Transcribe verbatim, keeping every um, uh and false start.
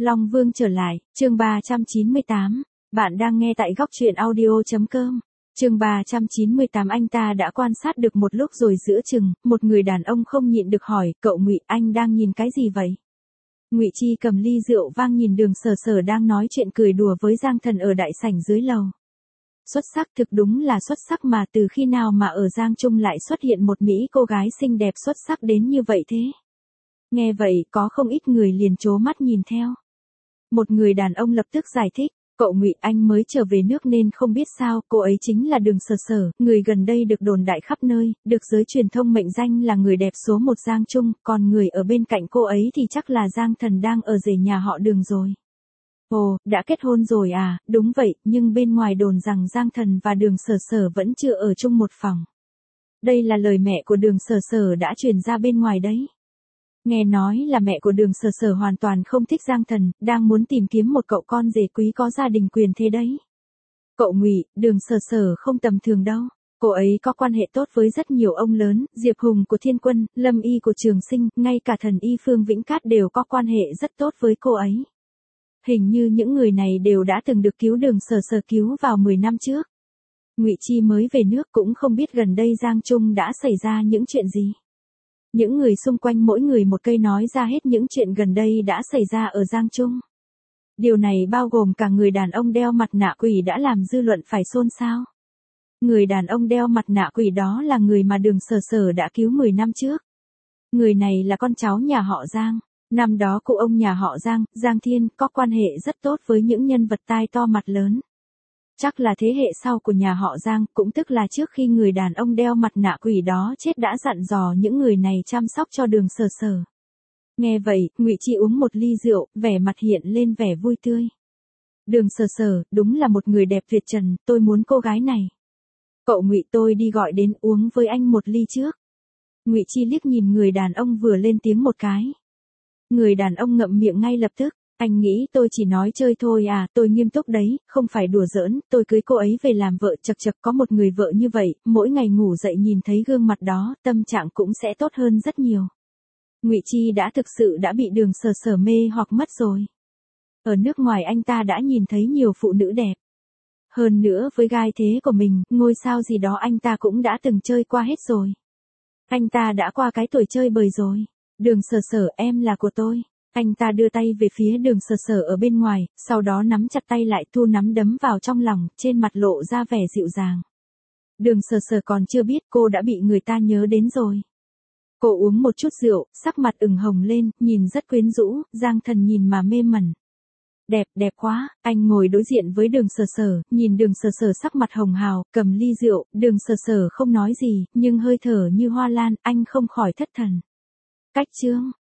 Long Vương trở lại, chương ba trăm chín mươi tám. Bạn đang nghe tại góc truyện audio chấm com. Chương ba trăm chín mươi tám. Anh ta đã quan sát được một lúc rồi giữa chừng, một người đàn ông không nhịn được hỏi, cậu Ngụy, anh đang nhìn cái gì vậy? Ngụy Chi cầm ly rượu vang nhìn Đường Sở Sở đang nói chuyện cười đùa với Giang Thần ở đại sảnh dưới lầu. Xuất sắc, thực đúng là xuất sắc, mà từ khi nào mà ở Giang Trung lại xuất hiện một Mỹ cô gái xinh đẹp xuất sắc đến như vậy thế? Nghe vậy, có không ít người liền trố mắt nhìn theo. Một người đàn ông lập tức giải thích, cậu Ngụy, anh mới trở về nước nên không biết sao, cô ấy chính là Đường Sở Sở, người gần đây được đồn đại khắp nơi, được giới truyền thông mệnh danh là người đẹp số một Giang Trung, còn người ở bên cạnh cô ấy thì chắc là Giang Thần đang ở rể nhà họ Đường rồi. Ồ, đã kết hôn rồi à? Đúng vậy, nhưng bên ngoài đồn rằng Giang Thần và Đường Sở Sở vẫn chưa ở chung một phòng. Đây là lời mẹ của Đường Sở Sở đã truyền ra bên ngoài đấy. Nghe nói là mẹ của Đường Sở Sở hoàn toàn không thích Giang Thần, đang muốn tìm kiếm một cậu con rể quý có gia đình quyền thế đấy. Cậu Ngụy, Đường Sở Sở không tầm thường đâu. Cô ấy có quan hệ tốt với rất nhiều ông lớn, Diệp Hùng của Thiên Quân, Lâm Y của Trường Sinh, ngay cả thần y Phương Vĩnh Cát đều có quan hệ rất tốt với cô ấy. Hình như những người này đều đã từng được cứu Đường Sở Sở cứu vào mười năm trước. Ngụy Chi mới về nước cũng không biết gần đây Giang Trung đã xảy ra những chuyện gì. Những người xung quanh mỗi người một cây nói ra hết những chuyện gần đây đã xảy ra ở Giang Trung. Điều này bao gồm cả người đàn ông đeo mặt nạ quỷ đã làm dư luận phải xôn xao. Người đàn ông đeo mặt nạ quỷ đó là người mà Đường Sở Sở đã cứu mười năm trước. Người này là con cháu nhà họ Giang. Năm đó cụ ông nhà họ Giang, Giang Thiên, có quan hệ rất tốt với những nhân vật tai to mặt lớn. Chắc là thế hệ sau của nhà họ Giang, cũng tức là trước khi người đàn ông đeo mặt nạ quỷ đó chết đã dặn dò những người này chăm sóc cho Đường Sở Sở. Nghe vậy, Ngụy Chi uống một ly rượu, vẻ mặt hiện lên vẻ vui tươi. Đường Sở Sở, đúng là một người đẹp tuyệt trần, tôi muốn cô gái này. Cậu Ngụy, tôi đi gọi đến uống với anh một ly trước. Ngụy Chi liếc nhìn người đàn ông vừa lên tiếng một cái. Người đàn ông ngậm miệng ngay lập tức. Anh nghĩ tôi chỉ nói chơi thôi à, tôi nghiêm túc đấy, không phải đùa giỡn, tôi cưới cô ấy về làm vợ, chật chật, có một người vợ như vậy, mỗi ngày ngủ dậy nhìn thấy gương mặt đó, tâm trạng cũng sẽ tốt hơn rất nhiều. Ngụy Chi đã thực sự đã bị Đường Sở Sở mê hoặc mất rồi. Ở nước ngoài anh ta đã nhìn thấy nhiều phụ nữ đẹp. Hơn nữa với gai thế của mình, ngôi sao gì đó anh ta cũng đã từng chơi qua hết rồi. Anh ta đã qua cái tuổi chơi bời rồi. Đường Sở Sở, em là của tôi. Anh ta đưa tay về phía Đường Sở Sở ở bên ngoài, sau đó nắm chặt tay lại, thu nắm đấm vào trong lòng, trên mặt lộ ra vẻ dịu dàng. Đường Sở Sở còn chưa biết cô đã bị người ta nhớ đến rồi. Cô uống một chút rượu, sắc mặt ửng hồng lên, nhìn rất quyến rũ, Giang Thần nhìn mà mê mẩn. Đẹp, đẹp quá. Anh ngồi đối diện với Đường Sở Sở, nhìn Đường Sở Sở sắc mặt hồng hào, cầm ly rượu, Đường Sở Sở không nói gì, nhưng hơi thở như hoa lan, anh không khỏi thất thần. Cách chương